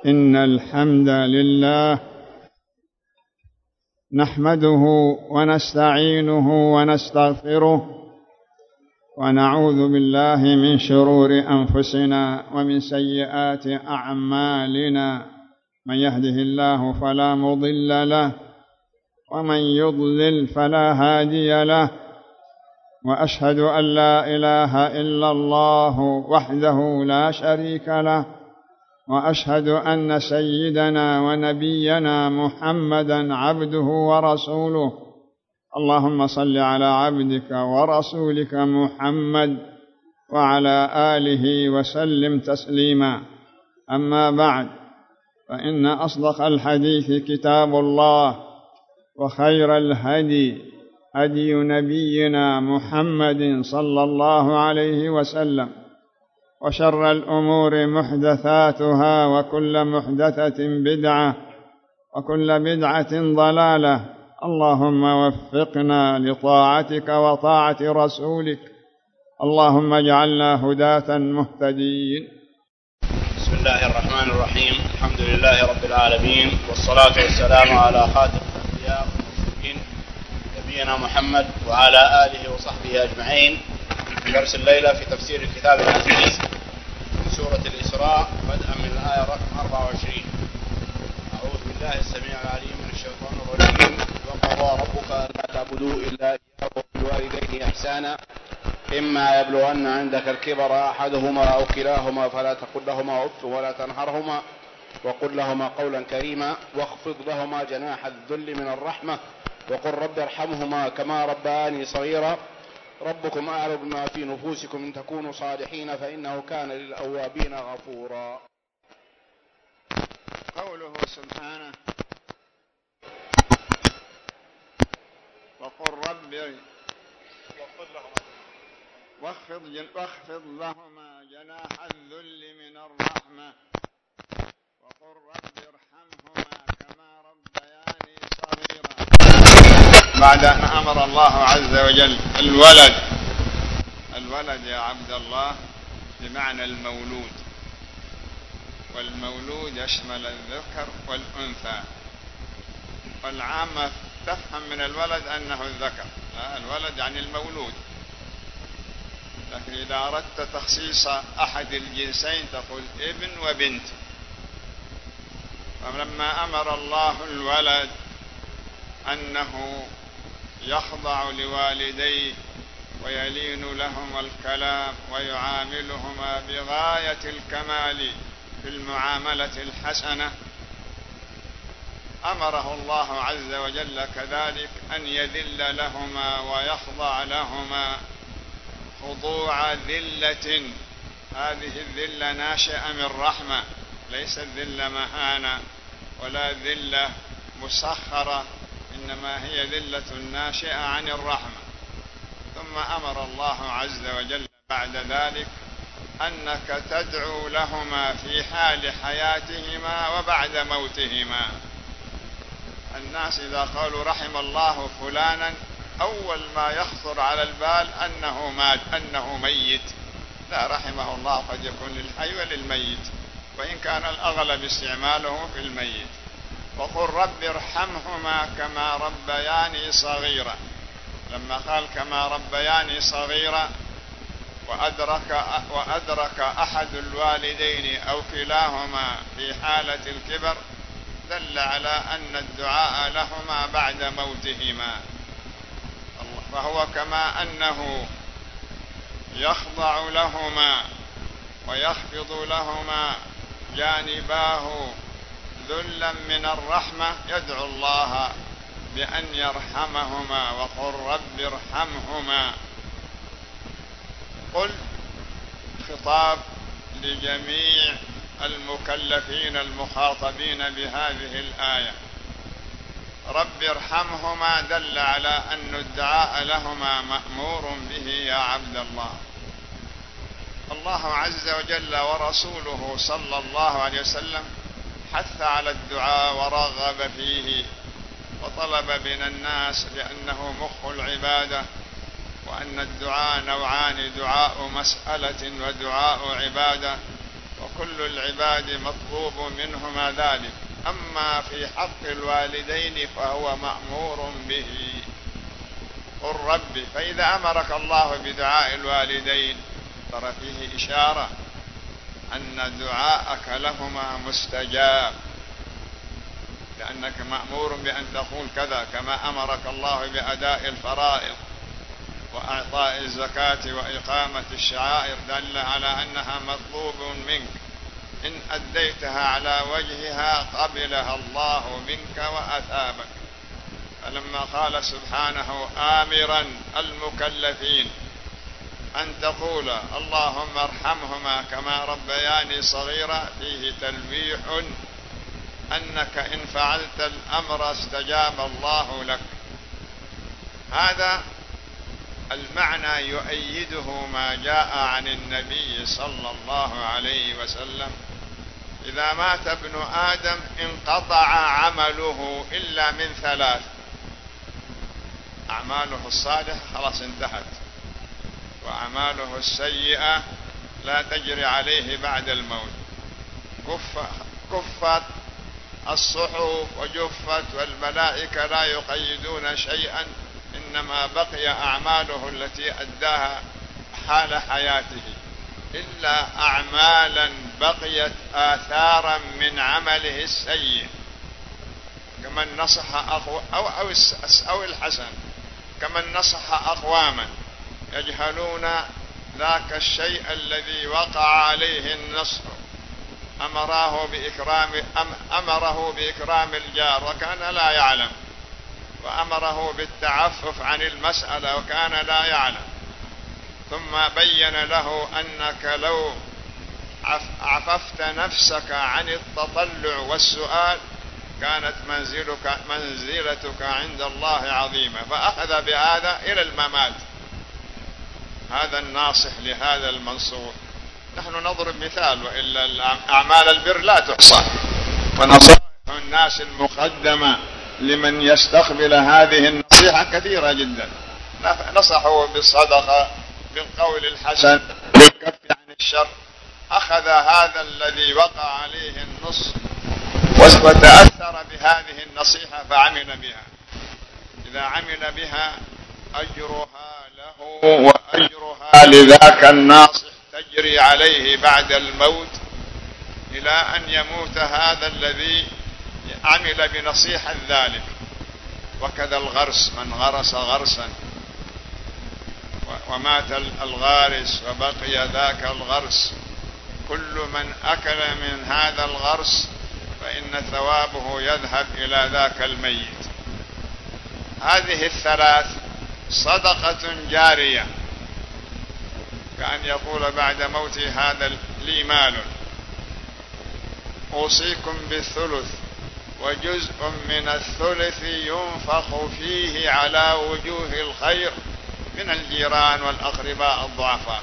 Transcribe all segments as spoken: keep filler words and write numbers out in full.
إن الحمد لله نحمده ونستعينه ونستغفره ونعوذ بالله من شرور أنفسنا ومن سيئات أعمالنا، من يهده الله فلا مضل له ومن يضلل فلا هادي له، وأشهد أن لا إله إلا الله وحده لا شريك له، وأشهد أن سيدنا ونبينا محمدا عبده ورسوله. اللهم صل على عبدك ورسولك محمد وعلى آله وسلم تسليما. أما بعد، فإن أصدق الحديث كتاب الله، وخير الهدي هدي نبينا محمد صلى الله عليه وسلم، وشر الأمور محدثاتها، وكل محدثة بدعة، وكل بدعة ضلالة. اللهم وفقنا لطاعتك وطاعة رسولك، اللهم اجعلنا هداة مهتدين. بسم الله الرحمن الرحيم. الحمد لله رب العالمين، والصلاة والسلام على خاتم الأنبياء والمرسلين نبينا محمد وعلى آله وصحبه أجمعين. درس الليلة في تفسير الكتاب العزيز من سورة الإسراء، بدءا من الآية رقم أربعة وعشرين. أعوذ بالله السميع العليم من الشيطان الرجيم. وقضى ربك ألا تعبدوا إلا إياه وبالوالدين إحسانا، إما يبلغن عندك الكبر أحدهما أو كلاهما فلا تقل لهما أف ولا تنهرهما وقل لهما قولا كريما، واخفض لهما جناح الذل من الرحمة، وقل رب ارحمهما كما ربياني صغيرا، ربكم أعلم بما في نفوسكم إن تكونوا صالحين فإنه كان للأوابين غفورا. قوله سبحانه: وقل رب واخفض لهما جناح الذل من الرحمة، وقل رب ارحمهما كما ربياني صغيرا. بعد أن أمر الله عز وجل الولد الولد يا عبد الله بمعنى المولود، والمولود يشمل الذكر والأنثى، والعامة تفهم من الولد أنه الذكر، لا، الولد يعني المولود. لكن إذا أردت تخصيص أحد الجنسين تقول ابن وبنت. فلما أمر الله الولد أنه يخضع لوالديه ويلين لهما الكلام ويعاملهما بغاية الكمال في المعاملة الحسنة، أمره الله عز وجل كذلك أن يذل لهما ويخضع لهما خضوع ذلة. هذه الذلة ناشئة من رحمة، ليست ذلة مهانة ولا ذلة مسخرة، إنما هي ذلة ناشئة عن الرحمة. ثم أمر الله عز وجل بعد ذلك أنك تدعو لهما في حال حياتهما وبعد موتهما. الناس إذا قالوا رحم الله فلانا أول ما يخطر على البال أنه مات، أنه ميت. لا، رحمه الله قد يكون للحي وللميت، وإن كان الأغلب استعماله في الميت. وقل رب ارحمهما كما ربياني صغيرا. لما قال كما ربياني صغيرا وأدرك, وأدرك أحد الوالدين أو كلاهما في حالة الكبر، دل على أن الدعاء لهما بعد موتهما. فهو كما أنه يخضع لهما ويخفض لهما جانباه ذلا من الرحمة، يدعو الله بأن يرحمهما. وقل رب ارحمهما. قل خطاب لجميع المكلفين المخاطبين بهذه الآية. رب ارحمهما دل على أن الدعاء لهما مأمور به يا عبد الله. الله عز وجل ورسوله صلى الله عليه وسلم حث على الدعاء ورغب فيه، وطلب من الناس لأنه مخ العبادة، وأن الدعاء نوعان: دعاء مسألة ودعاء عبادة، كل العباد مطلوب منهما ذلك، أما في حق الوالدين فهو مأمور به. قل ربي، فإذا أمرك الله بدعاء الوالدين ترى فيه إشارة أن دعاءك لهما مستجاب، لأنك مأمور بأن تقول كذا، كما أمرك الله بأداء الفرائض وأعطاء الزكاة وإقامة الشعائر، دل على أنها مطلوب منك. إن أديتها على وجهها قبلها الله منك وأثابك. فلما قال سبحانه آمرا المكلفين أن تقول اللهم ارحمهما كما ربياني صغيرا، فيه تلويح أنك إن فعلت الأمر استجاب الله لك. هذا المعنى يؤيده ما جاء عن النبي صلى الله عليه وسلم: إذا مات ابن آدم انقطع عمله إلا من ثلاث: أعماله الصالحة خلاص انتهت، وأعماله السيئة لا تجري عليه بعد الموت. كفت الصحف وجفت، والملائكة لا يقيدون شيئا، إنما بقي أعماله التي أداها حال حياته، إلا أعمالا بقيت آثارا من عمله السيء، كمن نصح أخو أو, أو, أو الحسن، كمن نصح أقواما يجهلون ذاك الشيء الذي وقع عليه النصح، أمره بإكرام أمره بإكرام الجار وكان لا يعلم، وأمره بالتعفف عن المسألة وكان لا يعلم، ثم بين له أنك لو عففت نفسك عن التطلع والسؤال كانت منزلك منزلتك عند الله عظيمة، فأخذ بهذا إلى الممات. هذا الناصح لهذا المنصور. نحن نضرب مثال، وإلا أعمال البر لا تحصى، فنصائح الناس المقدمة لمن يستقبل هذه النصيحة كثيرة جدا. نصحوا بالصدقة، بالقول الحسن، بالكف عن الشر. أخذ هذا الذي وقع عليه النص وتأثر بهذه النصيحة فعمل بها. إذا عمل بها أجرها له وأجرها لذاك الناصح تجري عليه بعد الموت إلى أن يموت هذا الذي عمل بنصيحة ذلك. وكذا الغرس، من غرس غرسا ومات الغارس وبقي ذاك الغرس، كل من أكل من هذا الغرس فإن ثوابه يذهب إلى ذاك الميت. هذه الثلاث: صدقة جارية، كأن يقول بعد موتي هذا لي مال أوصيكم بالثلث، وجزء من الثلث ينفق فيه على وجوه الخير من الجيران والأقرباء الضعفاء.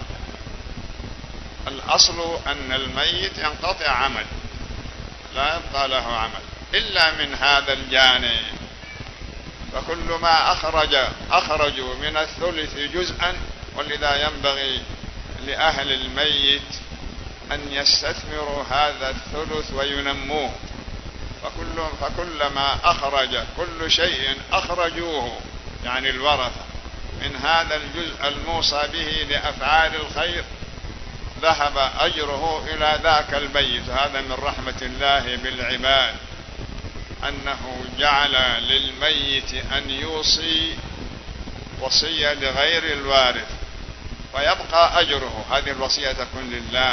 الأصل أن الميت ينقطع عمل، لا يبقى له عمل إلا من هذا الجانب. فكل ما أخرج أخرجوا من الثلث جزءا، ولذا ينبغي لأهل الميت أن يستثمروا هذا الثلث وينموه. فكل فكلما أخرج كل شيء أخرجوه، يعني الورثة، من هذا الجزء الموصى به لأفعال الخير ذهب أجره إلى ذاك الميت. هذا من رحمة الله بالعباد، أنه جعل للميت أن يوصي وصية لغير الوارث فيبقى أجره. هذه الوصية تكون لله،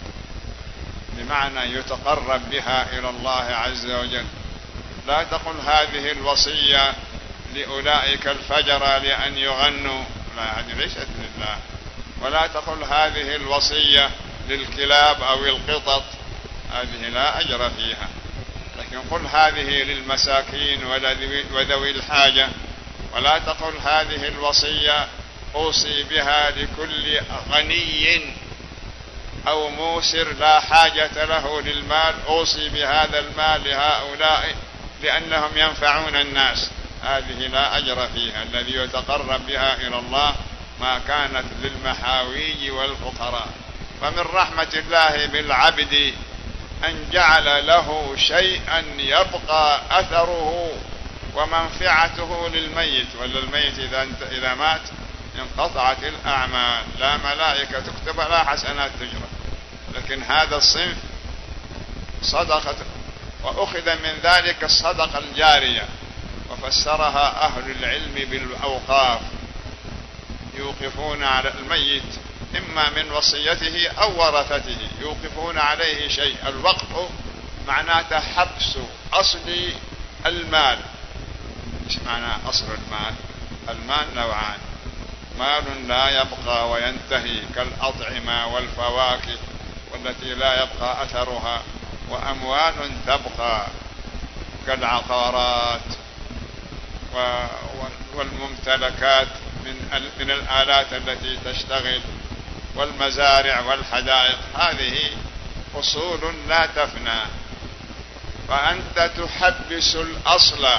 بمعنى يتقرب بها إلى الله عز وجل. لا تقل هذه الوصية لأولئك الفجر لأن يغنوا، لا، هذه ليست لله. ولا تقل هذه الوصية للكلاب أو القطط، هذه لا أجر فيها. لكن قل هذه للمساكين وذوي الحاجة. ولا تقل هذه الوصية أوصي بها لكل غني أو موسر لا حاجة له للمال، أوصي بهذا المال لهؤلاء لأنهم ينفعون الناس، هذه لا أجر فيها. الذي يتقرب بها إلى الله ما كانت للمحاويج والفقراء. فمن رحمة الله بالعبد أن جعل له شيئا يبقى أثره ومنفعته للميت، ولا الميت إذا, إذا مات انقطعت الأعمال، لا ملائكة تكتب لا حسنات تجرى. لكن هذا الصنف صدقة، وأخذ من ذلك الصدقة الجارية، وفسرها أهل العلم بالأوقاف، يوقفون على الميت إما من وصيته أو ورثته، يوقفون عليه شيء. الوقف معناته حبس أصل المال. إيش معنى أصل المال؟ المال نوعان: مال لا يبقى وينتهي كالأطعمة والفواكه والتي لا يبقى أثرها، وأموال تبقى كالعقارات والممتلكات من الآلات التي تشتغل والمزارع والحدائق. هذه أصول لا تفنى، فأنت تحبس الأصل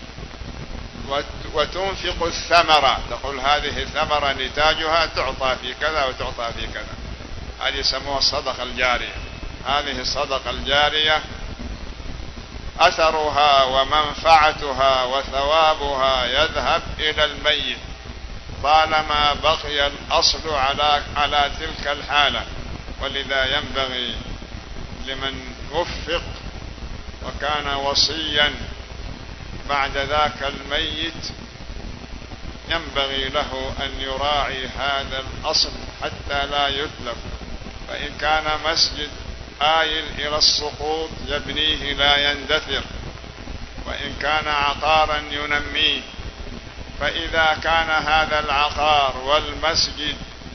وتنفق الثمرة، تقول هذه الثمرة نتاجها تعطى في كذا وتعطى في كذا. هذه يسموها الصدقة الجارية. هذه الصدقة الجارية أثرها ومنفعتها وثوابها يذهب إلى الميت طالما بقي الأصل على على تلك الحالة. ولذا ينبغي لمن وفق وكان وصيا بعد ذاك الميت، ينبغي له أن يراعي هذا الأصل حتى لا يتلف. فإن كان مسجد آيل إلى السقوط يبنيه لا يندثر، وإن كان عقارا ينميه. فإذا كان هذا العقار والمسجد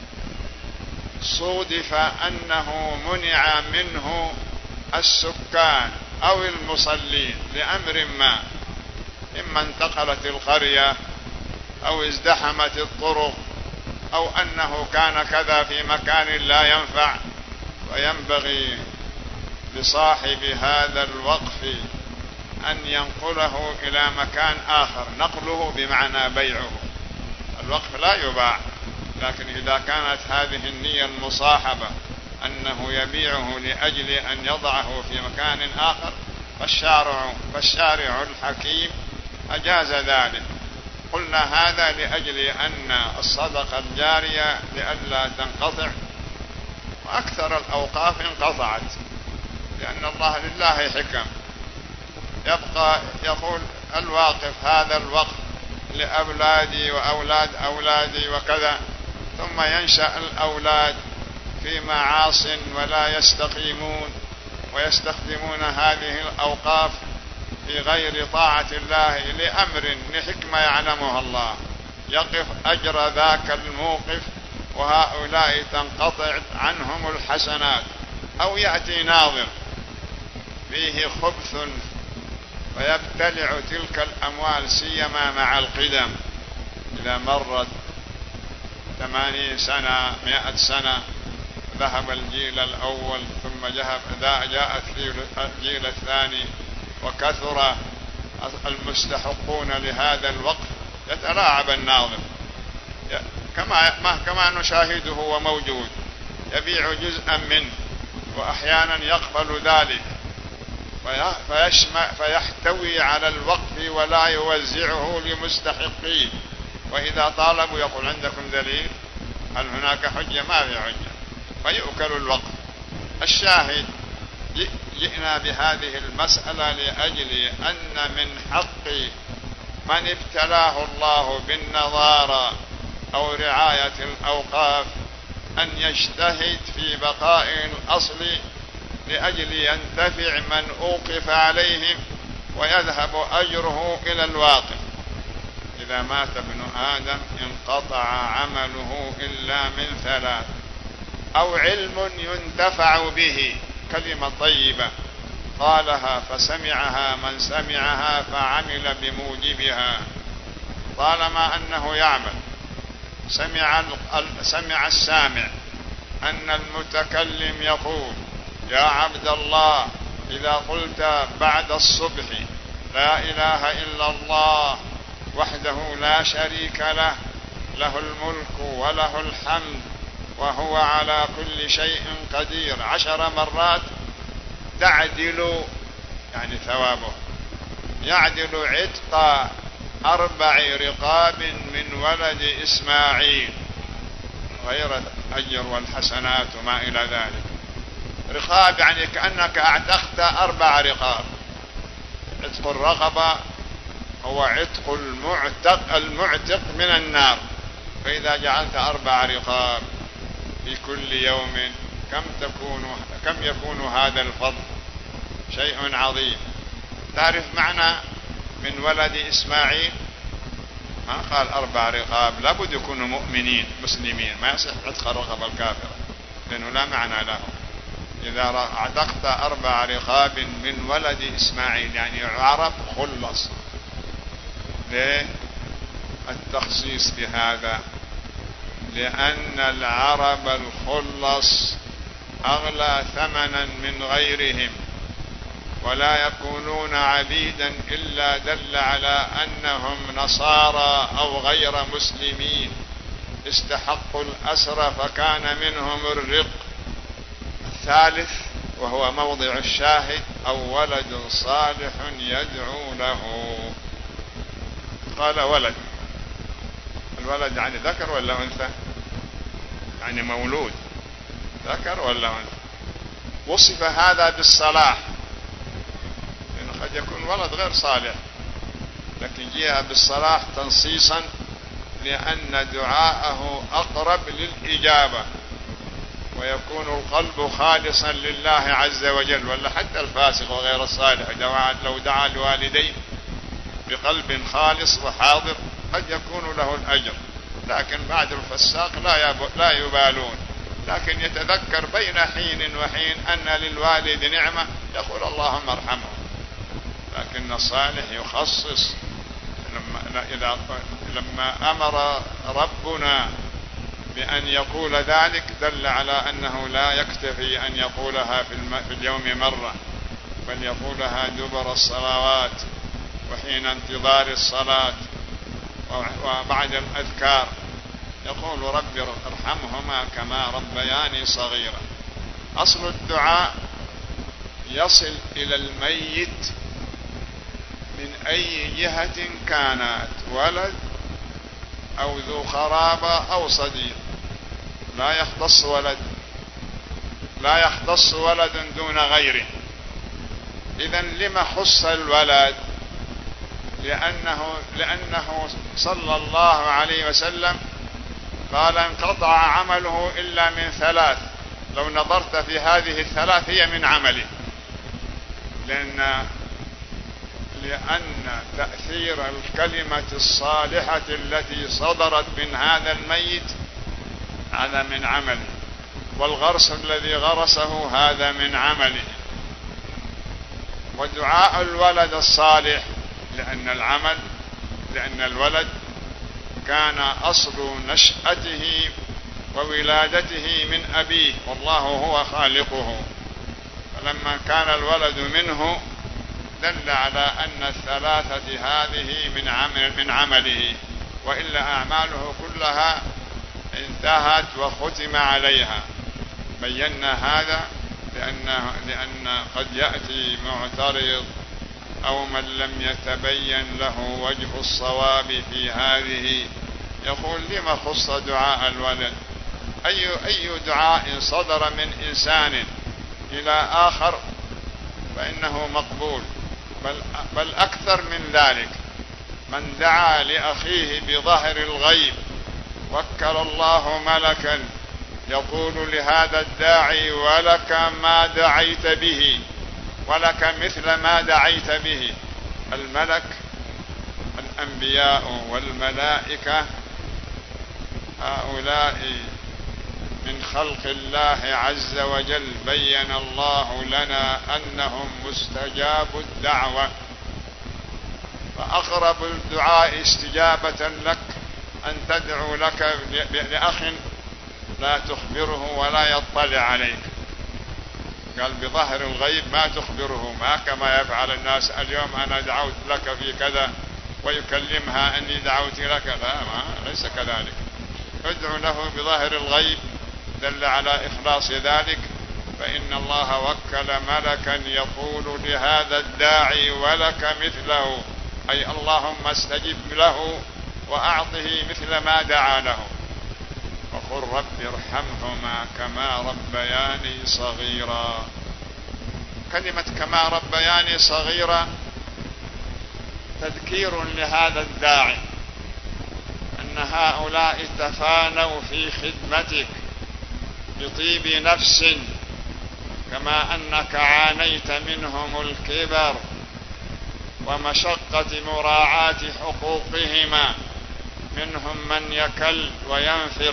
صودف أنه منع منه السكان أو المصلين لأمر ما، إما انتقلت القرية أو ازدحمت الطرق أو أنه كان كذا في مكان لا ينفع، وينبغي لصاحب هذا الوقف أن ينقله إلى مكان آخر. نقله بمعنى بيعه. الوقف لا يباع، لكن إذا كانت هذه النية المصاحبة أنه يبيعه لأجل أن يضعه في مكان آخر فالشارع, فالشارع الحكيم أجاز ذلك. قلنا هذا لأجل أن الصدقة الجارية لئلا تنقطع، وأكثر الأوقاف انقطعت لأن الله لله حكم. يبقى يقول الواقف هذا الوقف لأولادي وأولاد أولادي وكذا، ثم ينشأ الأولاد في معاص ولا يستقيمون ويستخدمون هذه الأوقاف في غير طاعة الله لأمر لحكمة يعلمها الله، يقف أجر ذاك الموقف وهؤلاء تنقطع عنهم الحسنات. أو يأتي ناظر فيه خبث ويبتلع تلك الأموال، سيما مع القدم. إذا مرت ثمانين سنة مئة سنة ذهب الجيل الأول ثم جاء الجيل الثاني وكثر المستحقون لهذا الوقف، يتلاعب الناظر كما كما نشاهده وموجود، يبيع جزءا منه وأحيانا يقبل ذلك فيحتوي على الوقف ولا يوزعه لمستحقيه. وإذا طالبوا يقول عندكم دليل؟ هل هناك حجة؟ ما في حجة، فيؤكل الوقف. الشاهد جئنا بهذه المسألة لأجل أن من حق من ابتلاه الله بالنظارة أو رعاية الأوقاف أن يجتهد في بقاء الأصل لأجل ينتفع من أوقف عليهم ويذهب أجره إلى الواقف. إذا مات ابن آدم انقطع عمله إلا من ثلاث: أو علم ينتفع به، كلمة طيبة قالها فسمعها من سمعها فعمل بموجبها، طالما أنه يعمل. سمع, سمع السامع أن المتكلم يقول: يا عبد الله إذا قلت بعد الصبح لا إله إلا الله وحده لا شريك له، له الملك وله الحمد وهو على كل شيء قدير عشر مرات تعدل يعني ثوابه يعدل عتق أربع رقاب من ولد إسماعيل غير الأجر والحسنات وما إلى ذلك. رقاب يعني كأنك اعتقت أربع رقاب. عتق الرقبة هو عتق المعتق المعتق من النار، فإذا جعلت أربع رقاب في كل يوم كم تكون كم يكون هذا الفضل؟ شيء عظيم. تعرف معنى من ولد إسماعيل؟ ما قال أربع رقاب، لابد يكونوا مؤمنين مسلمين، ما يصح عتق الرقبة الكافرة لأنه لا معنى له. إذا اعتقت أربع رقاب من ولد إسماعيل يعني عرب خلص. ليه التخصيص بهذا؟ لأن العرب الخلص أغلى ثمنا من غيرهم، ولا يكونون عبيدا إلا دل على أنهم نصارى أو غير مسلمين استحقوا الأسر فكان منهم الرق. الثالث وهو موضع الشاهد أو ولد صالح يدعو له. قال ولد، الولد يعني ذكر ولا أنثى؟ يعني مولود ذكر ولا أنثى؟ وصف هذا بالصلاح لأنه قد يكون ولد غير صالح، لكن جاء بالصلاح تنصيصا لأن دعاءه أقرب للإجابة ويكون القلب خالصا لله عز وجل. ولا حتى الفاسق وغير الصالح لو دعا الوالدين بقلب خالص وحاضر قد يكون له الأجر، لكن بعد الفساق لا لا يبالون، لكن يتذكر بين حين وحين أن للوالد نعمة يقول اللهم ارحمه. لكن الصالح يخصص. لما, لما أمر ربنا بأن يقول ذلك دل على أنه لا يكتفي أن يقولها في اليوم مرة، بل يقولها دبر الصلوات وحين انتظار الصلاة وبعد الأذكار. يقول رب ارحمهما كما ربياني صغيرا. أصل الدعاء يصل إلى الميت من أي جهة كانت، ولد أو ذو قرابة أو صديق، لا يختص ولد لا يختص ولد دون غيره. إذن لما خص الولد؟ لأنه, لأنه صلى الله عليه وسلم قال انقطع عمله إلا من ثلاث، لو نظرت في هذه الثلاث هي من عمله. لأن لأن تأثير الكلمة الصالحة التي صدرت من هذا الميت هذا من عمله، والغرس الذي غرسه هذا من عمله. ودعاء الولد الصالح لأن العمل لأن الولد كان أصل نشأته وولادته من أبيه والله هو خالقه، فلما كان الولد منه دل على أن الثلاثة هذه من عمل من عمله، وإلا أعماله كلها انتهت وختم عليها. بينا هذا لأن, لأن قد يأتي معترض أو من لم يتبين له وجه الصواب في هذه يقول لما خص دعاء الولد؟ أي, أي دعاء صدر من إنسان إلى آخر فإنه مقبول، بل, بل أكثر من ذلك. من دعا لأخيه بظهر الغيب وكل الله ملكا يقول لهذا الداعي ولك ما دعيت به ولك مثل ما دعيت به. الملك الأنبياء والملائكة هؤلاء من خلق الله عز وجل، بين الله لنا أنهم مستجاب الدعوة، فأقرب الدعاء استجابة لك أن تدعو لك لأخ لا تخبره ولا يطلع عليك. قال بظهر الغيب ما تخبره، ما كما يفعل الناس اليوم أنا دعوت لك في كذا ويكلمها أني دعوت لك، لا ما ليس كذلك. ادعو له بظهر الغيب دل على إخلاص ذلك، فإن الله وكل ملكا يقول لهذا الداعي ولك مثله، أي اللهم استجب له وأعطه مثل ما دعا له. وقل رب ارحمهما كما ربياني صغيرا. كلمة كما ربياني صغيرا تذكير لهذا الداعي أن هؤلاء تفانوا في خدمتك بطيب نفس، كما أنك عانيت منهم الكبر ومشقة مراعاة حقوقهما، منهم من يكل وينفر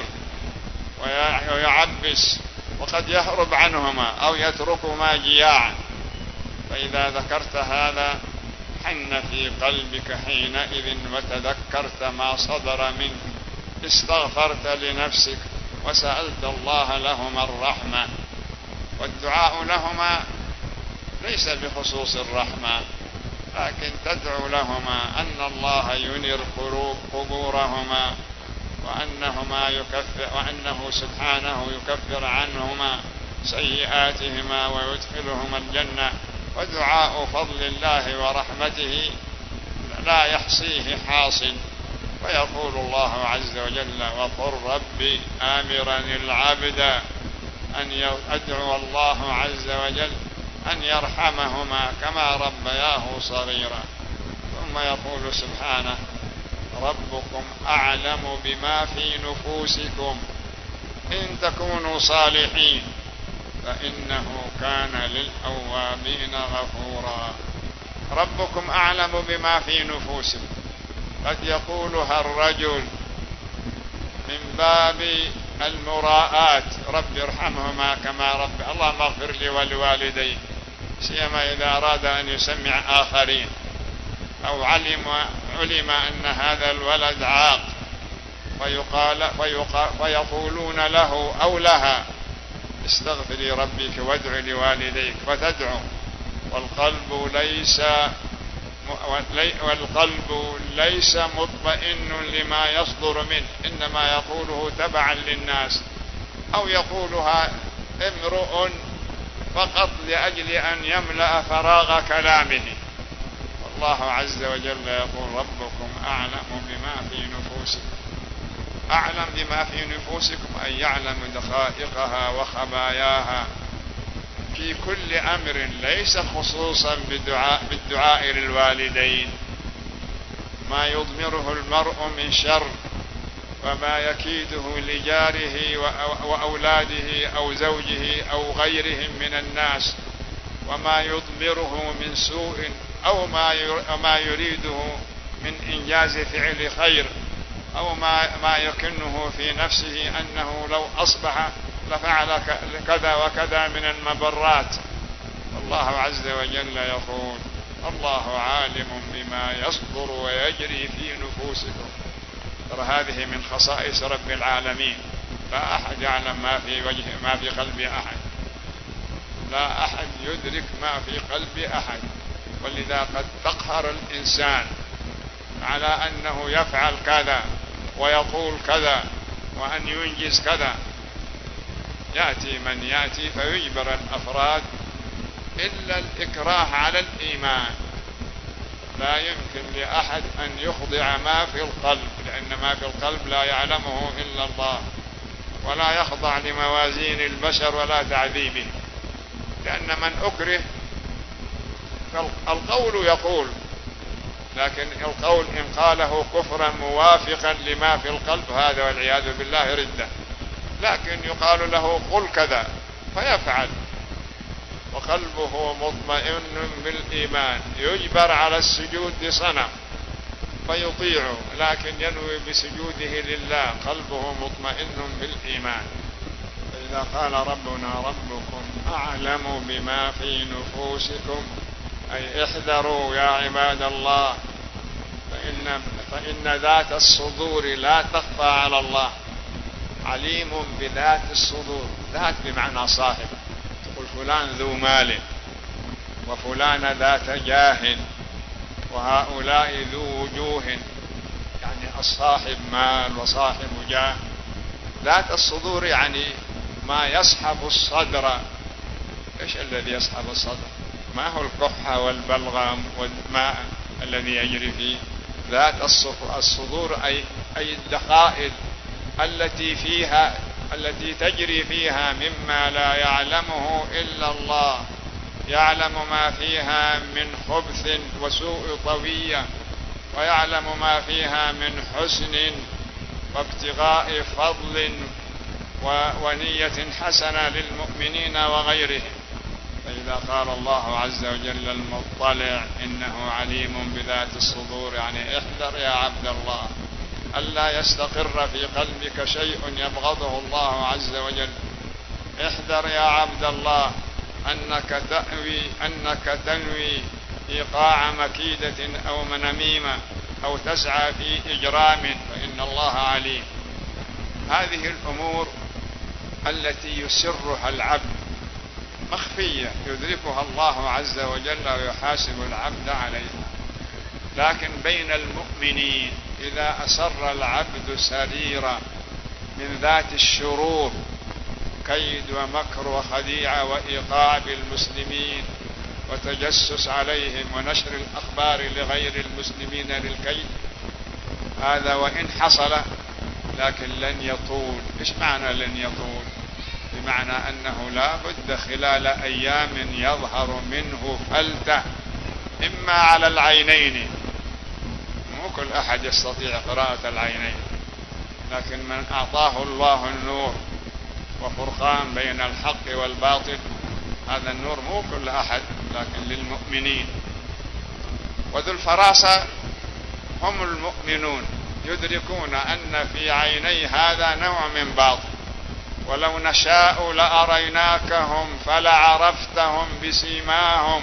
ويعبس وقد يهرب عنهما أو يتركهما جياعا. فإذا ذكرت هذا حن في قلبك حينئذ وتذكرت ما صدر منك، استغفرت لنفسك وسألت الله لهما الرحمة. والدعاء لهما ليس بخصوص الرحمة، لكن تدعو لهما أن الله ينير قبورهما، وأنهما يكفر وأنه سبحانه يكفر عنهما سيئاتهما ويدخلهما الجنة. ودعاء فضل الله ورحمته لا يحصيه حاص. ويقول الله عز وجل: وقل ربي آمرا العبد أن يدعو الله عز وجل أن يرحمهما كما ربياه صغيرا. ثم يقول سبحانه: ربكم أعلم بما في نفوسكم إن تكونوا صالحين فإنه كان للأوابين غفورا. ربكم أعلم بما في نفوسكم، قد يقولها الرجل من باب المراءات: رب ارحمهما كما رب اللهم اغفر لي ولوالدي، سيما إذا أراد أن يسمع آخرين أو علم, علم أن هذا الولد عاق، فيقال فيقال فيقولون له أو لها: استغفري ربك وادع لوالديك، فتدعو والقلب ليس والقلب ليس مطمئن لما يصدر منه، إنما يقوله تبعا للناس، أو يقولها امرؤ فقط لأجل أن يملأ فراغ كلامه. والله عز وجل يقول: ربكم أعلم بما في نفوسكم. أعلم بما في نفوسكم أي يعلم دقائقها وخباياها في كل أمر، ليس خصوصا بالدعاء, بالدعاء للوالدين. ما يضمره المرء من شر وما يكيده لجاره وأولاده أو زوجه أو غيرهم من الناس، وما يضمره من سوء أو ما يريده من إنجاز فعل خير، أو ما, ما يكنه في نفسه أنه لو أصبح لفعل كذا وكذا من المبرات. الله عز وجل يقول: الله عالم بما يصدر ويجري في نفوسكم. ترى هذه من خصائص رب العالمين، لا أحد يعلم ما في وجه ما في قلب أحد، لا أحد يدرك ما في قلب أحد. ولذا قد تقهر الإنسان على أنه يفعل كذا ويقول كذا وأن ينجز كذا. يأتي من يأتي فيجبر الأفراد إلا الإكراه على الإيمان. لا يمكن لأحد أن يخضع ما في القلب، لأن ما في القلب لا يعلمه إلا الله، ولا يخضع لموازين البشر ولا تعذيبه. لأن من أكره القول يقول، لكن القول إن قاله كفرا موافقا لما في القلب هذا والعياذ بالله ردة. لكن يقال له قل كذا فيفعل وقلبه مطمئن بالإيمان، يجبر على السجود لصنم فيطيع، لكن ينوي بسجوده لله، قلبه مطمئن بالإيمان. فإذا قال ربنا ربكم أعلم بما في نفوسكم أي احذروا يا عباد الله، فإن, فإن ذات الصدور لا تخفى على الله. عليم بذات الصدور، ذات بمعنى صاحب، تقول فلان ذو مال وفلان ذات جاه وهؤلاء ذو وجوه، يعني الصاحب مال وصاحب جاه. ذات الصدور يعني ما يصحب الصدر. إيش الذي يصحب الصدر؟ ما هو الكحة والبلغم والماء الذي يجري فيه؟ ذات الصدور أي أي الدقائق التي فيها التي تجري فيها مما لا يعلمه إلا الله، يعلم ما فيها من خبث وسوء طوية، ويعلم ما فيها من حسن وابتغاء فضل ونية حسنة للمؤمنين وغيرهم. فإذا قال الله عز وجل المطلع إنه عليم بذات الصدور، يعني احذر يا عبد الله ألا يستقر في قلبك شيء يبغضه الله عز وجل. احذر يا عبد الله أنك تأوي أنك تنوي إيقاع مكيدة أو نميمة أو تسعى في إجرام، فإن الله عليم. هذه الأمور التي يسرها العبد مخفية يدركها الله عز وجل ويحاسب العبد عليها، لكن بين المؤمنين إذا أسر العبد سريرة من ذات الشرور، كيد ومكر وخديعة وإيقاع بالمسلمين وتجسس عليهم ونشر الأخبار لغير المسلمين للكيد، هذا وإن حصل لكن لن يطول. إيش معنى لن يطول؟ بمعنى أنه لا بد خلال أيام يظهر منه فلتة، إما على العينين، مو كل أحد يستطيع قراءة العينين، لكن من أعطاه الله النور وفرقان بين الحق والباطل، هذا النور مو كل أحد لكن للمؤمنين. وذو الفراسة هم المؤمنون، يدركون أن في عيني هذا نوع من باطل، ولو نشاء لأريناكهم فلعرفتهم بسيماهم.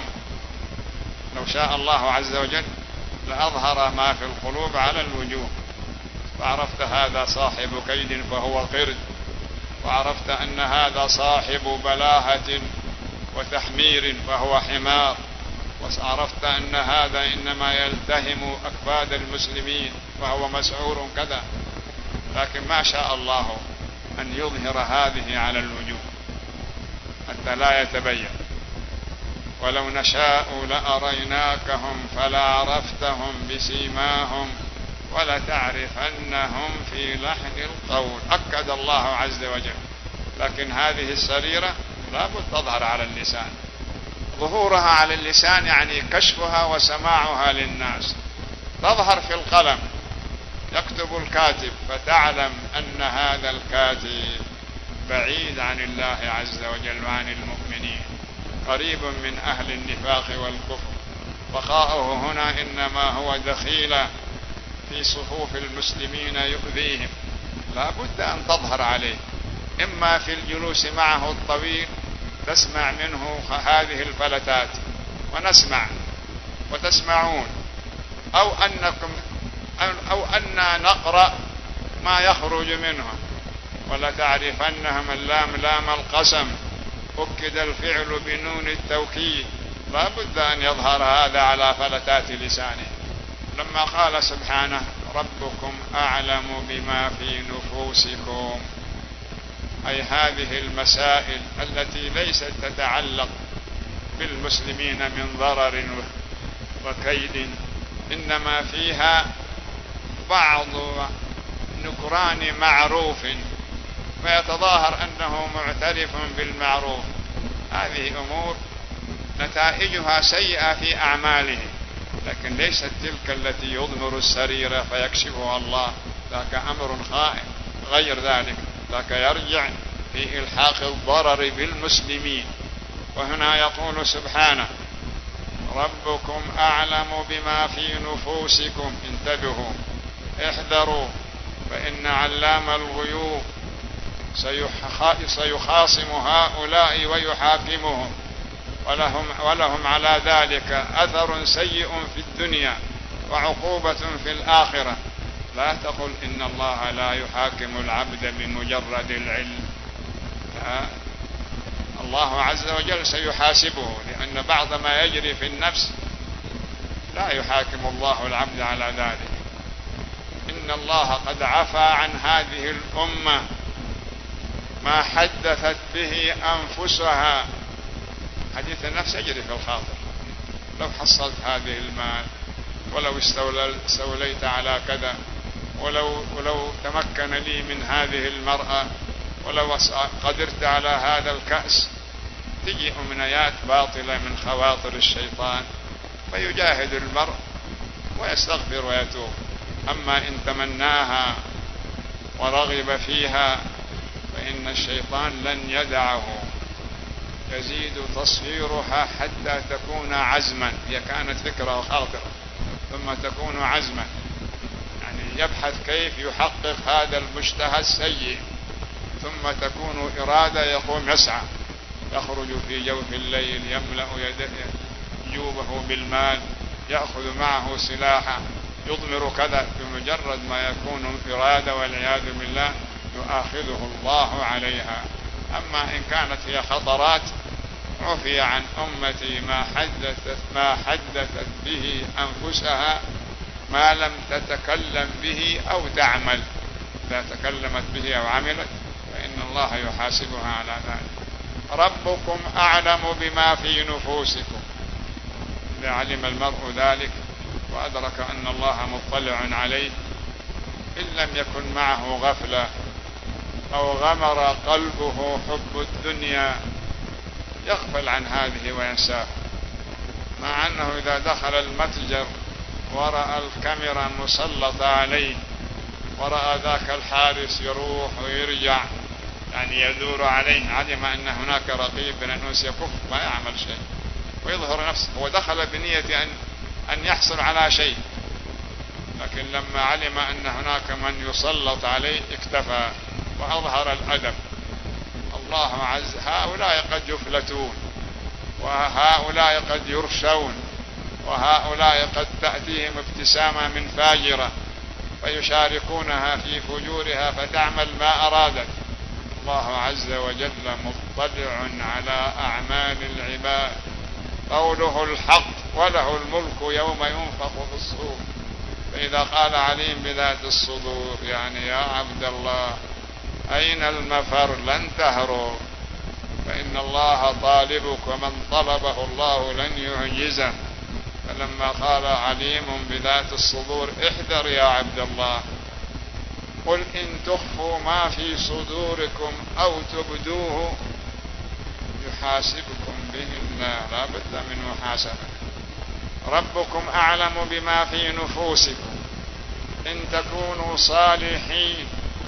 لو شاء الله عز وجل لأظهر ما في القلوب على الوجوه، فعرفت هذا صاحب كيد فهو قرد، وعرفت أن هذا صاحب بلاهة وتحمير فهو حمار، وعرفت أن هذا إنما يلتهم أكباد المسلمين فهو مسعور كذا. لكن ما شاء الله أن يظهر هذه على الوجوه حتى لا يتبين. ولو نشاء لأريناكهم فلعرفتهم بسيماهم ولتعرفنهم في لحن القول. أكد الله عز وجل، لكن هذه السريرة لابد تظهر على اللسان. ظهورها على اللسان يعني كشفها وسماعها للناس. تظهر في القلم، يكتب الكاتب فتعلم أن هذا الكاتب بعيد عن الله عز وجل وعن المؤمنين، قريب من أهل النفاق والكفر. بقاؤه هنا إنما هو دخيل في صفوف المسلمين يؤذيهم. لا بد أن تظهر عليه، إما في الجلوس معه الطويل تسمع منه هذه الفلتات ونسمع وتسمعون، أو أنكم أو أننا نقرأ ما يخرج منهم. ولا تعرفنهم اللام لام القسم، أكد الفعل بنون التوكيد، لا بد أن يظهر هذا على فلتات لسانه. لما قال سبحانه ربكم أعلم بما في نفوسكم، أي هذه المسائل التي ليست تتعلق بالمسلمين من ضرر وكيد، إنما فيها بعض نكران معروف فيتظاهر أنه معترف بالمعروف. هذه أمور نتائجها سيئة في أعماله، لكن ليست تلك التي يظهر السريرة فيكشفها الله، ذاك أمر خائن. غير ذلك ذاك يرجع في إلحاق الضرر بالمسلمين. وهنا يقول سبحانه ربكم أعلم بما في نفوسكم، انتبهوا احذروا، فإن علام الغيوب سيخاصم هؤلاء ويحاكمهم، ولهم, ولهم على ذلك أثر سيء في الدنيا وعقوبة في الآخرة. لا تقل إن الله لا يحاكم العبد بمجرد العلم، لا، الله عز وجل سيحاسبه، لأن بعض ما يجري في النفس لا يحاكم الله العبد على ذلك. إن الله قد عفى عن هذه الأمة ما حدثت به أنفسها. حديث النفس يجري في الخاطر، لو حصلت هذه المال، ولو استوليت على كذا، ولو, ولو تمكن لي من هذه المرأة، ولو قدرت على هذا الكأس. تجي أمنيات باطلة من خواطر الشيطان، فيجاهد المرء ويستغفر ويتوب. أما إن تمناها ورغب فيها فإن الشيطان لن يدعه، يزيد تصويرها حتى تكون عزما. هي كانت فكرة وخاطرة ثم تكون عزما، يعني يبحث كيف يحقق هذا المشتهى السيء، ثم تكون إرادة، يقوم يسعى، يخرج في جوف الليل يملأ يده جوبه بالمال، يأخذ معه سلاحا، يضمر كذا. بمجرد ما يكون إرادة والعياذ بالله يؤاخذه الله عليها. أما إن كانت هي خطرات عفي عن أمتي ما حدثت, ما حدثت به أنفسها ما لم تتكلم به أو تعمل. إذا تكلمت به أو عملت فإن الله يحاسبها على ذلك. ربكم أعلم بما في نفوسكم. إذا علم المرء ذلك وأدرك أن الله مطلع عليه، إن لم يكن معه غفلة أو غمر قلبه حب الدنيا يغفل عن هذه وينساه، مع أنه إذا دخل المتجر ورأى الكاميرا مسلطة عليه ورأى ذاك الحارس يروح ويرجع، يعني يدور عليه، علم أن هناك رقيب من الناس يكف ما يعمل شيء ويظهر نفسه. هو دخل بنية أن, أن يحصل على شيء، لكن لما علم أن هناك من يسلط عليه اكتفى وأظهر الأدب. الله عز هؤلاء قد يفلتون، وهؤلاء قد يرشون، وهؤلاء قد تأتيهم ابتسامة من فاجرة فيشاركونها في فجورها فتعمل ما أرادت. الله عز وجل مطلع على أعمال العباد، قوله الحق وله الملك يوم ينفخ في الصور. فإذا قال عليم بذات الصدور يعني يا عبد الله أين المفر؟ لن تهرب، فإن الله طالبك، ومن طلبه الله لن يعجزه. فلما قال عليم بذات الصدور احذر يا عبد الله، قل إن تخفوا ما في صدوركم أو تبدوه يحاسبكم به الله، لا بد من محاسبة. ربكم أعلم بما في نفوسكم، إن تكونوا صالحين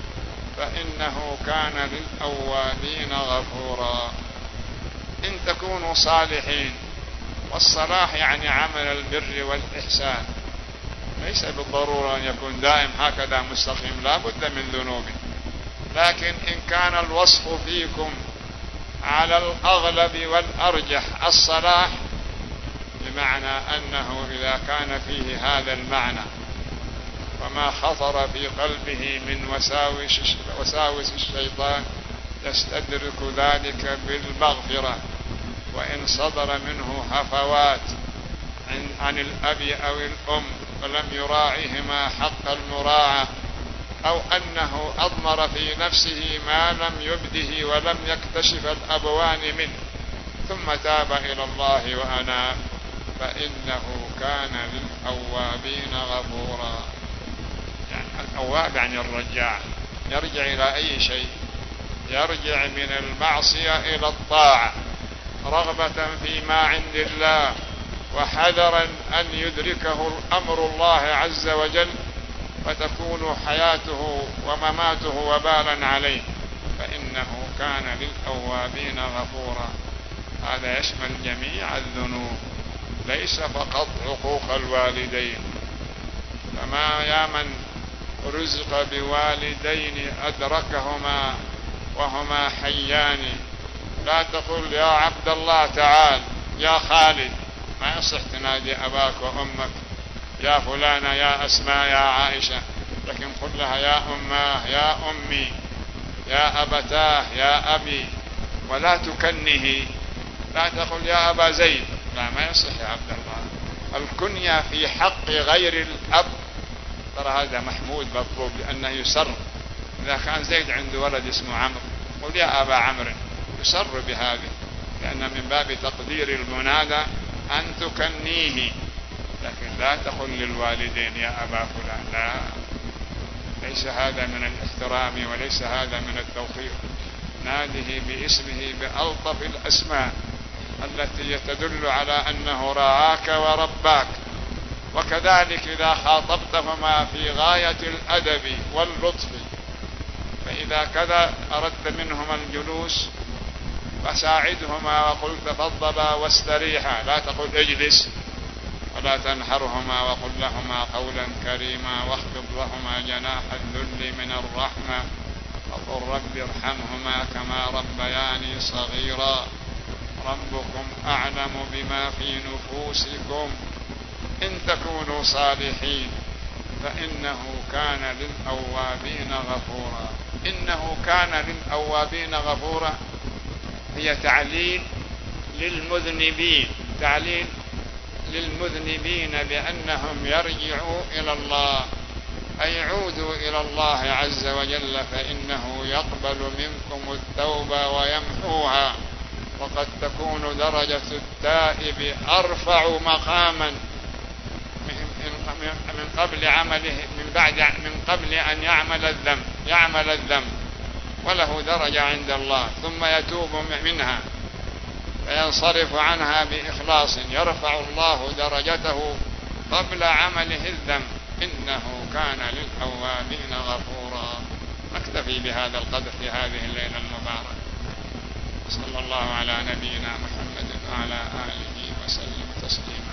فإنه كان للأوابين غفورا. إن تكونوا صالحين، والصلاح يعني عمل البر والإحسان، ليس بالضرورة أن يكون دائم هكذا مستقيم، لا بد من ذنوب، لكن إن كان الوصف فيكم على الأغلب والأرجح الصلاح، بمعنى أنه إذا كان فيه هذا المعنى وما خطر في قلبه من وساوس, وساوس الشيطان يستدرك ذلك بالمغفرة. وإن صدر منه هفوات عن الأب أو الأم ولم يراعيهما حق المراعاة، أو أنه أضمر في نفسه ما لم يبده ولم يكتشف الأبوان منه ثم تاب إلى الله وأناب، فإنه كان للأوابين غفورا. يعني الأواب يعني الرجاع، يرجع إلى أي شيء، يرجع من المعصية إلى الطاعة رغبة فيما عند الله، وحذرا أن يدركه أمر الله عز وجل فتكون حياته ومماته وبالا عليه، فإنه كان للأوابين غفورا. هذا يشمل جميع الذنوب، ليس فقط حقوق الوالدين. فما يا من رزق بوالدين أدركهما وهما حيان، لا تقول يا عبد الله تعال يا خالد، ما يصح تنادي أباك وأمك يا فلانة يا أسماء يا عائشة، لكن قل لها يا أماه يا أمي يا أبتاه يا أبي، ولا تكنه، لا تقول يا أبا زيد، لا ما يصح يا عبد الله. الكنية في حق غير الأب ترى هذا محمود مطلوب، لأنه يسر. إذا كان زيد عنده ولد اسمه عمرو قل يا أبا عمرو، يسر بهذه، لأن من باب تقدير المنادى أن تكنيه، لكن لا تقل للوالدين يا أبا فلان، لا، ليس هذا من الاحترام وليس هذا من التوقير. ناده باسمه بألطف الأسماء التي تدل على أنه رعاك ورباك. وكذلك إذا خاطبتهما في غاية الأدب واللطف، فإذا كذا أردت منهما الجلوس فساعدهما وقل تفضلا واستريحا، لا تقل اجلس، ولا تنحرهما وقل لهما قولا كريما، واخفض لهما جناح الذل من الرحمة، وقل رب ارحمهما كما ربياني صغيرا، ربكم أعلم بما في نفوسكم إن تكونوا صالحين فإنه كان للأوابين غفورا. إنه كان للأوابين غفورا هي تعليل للمذنبين، تعليل للمذنبين بأنهم يرجعوا إلى الله، أي يعودوا إلى الله عز وجل، فإنه يقبل منكم التوبة ويمحوها. وقد تكون درجة التائب أرفع مقاما من قبل عمله، من بعد من قبل أن يعمل الذنب، يعمل الذنب وله درجة عند الله، ثم يتوب منها فينصرف عنها بإخلاص، يرفع الله درجته قبل عمله الذنب، إنه كان للأوابين غفورا. نكتفي بهذا القدر في هذه الليلة المباركة. صلى الله على نبينا محمد وعلى آله وسلم تسليما.